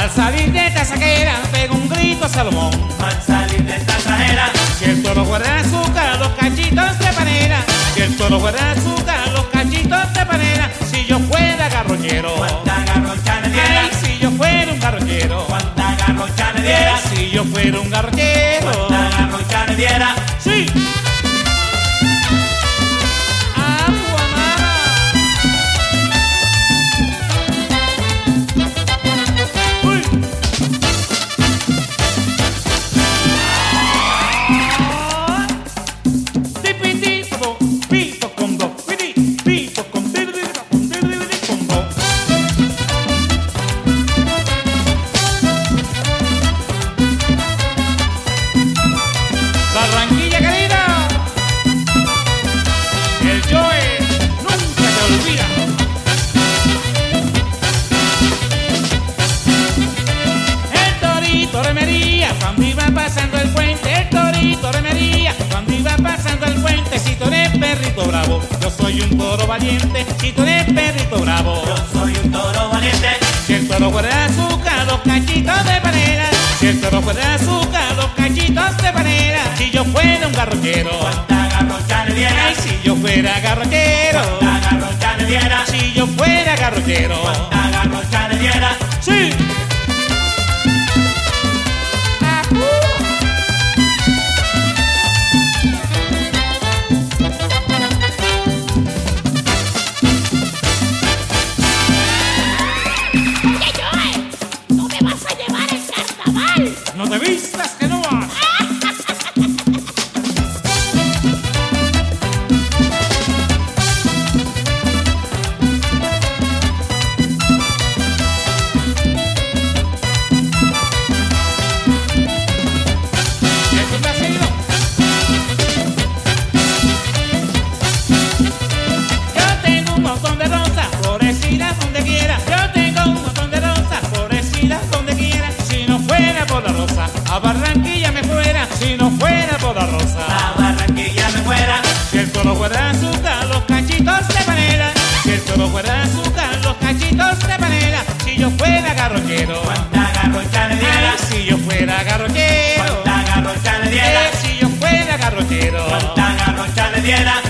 Al salir de esta saquera pega un grito a Salomón. Al salir de esta sajera, Si el toro fuera de azúcar, los cachitos de panera. Si el toro fuera de azúcar, los cachitos de panera. Si yo fuera garroñero, cuánta garrocha le diera, ay, si yo fuera un garroñero, cuánta garrocha le diera, si yo fuera un garroñero, cuánta garrocha le diera. sí. Agua, mama. Uy. Tipiti, popo, pito con do, piti, pito con dirdi, con do. Barranquilla querida, el Joe nunca te olvida. El torito remería cuando iba pasando el puente. El torito remería cuando iba pasando el puente. Si tú eres perrito bravo, yo soy un toro valiente. Si tú eres perrito bravo, Yo soy un toro valiente, si el toro fuera de azúcar, los cachitos de panera. Si el toro fuera de azúcar, los cachitos de panera. Si yo fuera un garrochero, cuánta garrocha le diera, ay, si yo fuera garrochero, cuánta garrocha le diera, si yo fuera garrochero, cuánta garrocha le diera. sí. Oye, Joe, no me vas a llevar el carnaval. No te vistas que no vas. Es un vacío. Yo tengo un montón de rosas florecidas donde quiera. Yo tengo un montón de rosas florecidas donde quiera. Si no fuera por la rosa, a Barranquilla me fuera. Si no fuera por la rosa, A Barranquilla me fuera, si el toro fuera de azúcar, los cachitos de panela. Si el toro fuera de azúcar, los cachitos de panela. Si yo fuera garrochero, cuánta garrocha le diera, ay, si yo fuera garrochero, cuánta garrocha le diera, si yo fuera garrochero, cuánta garrocha le diera.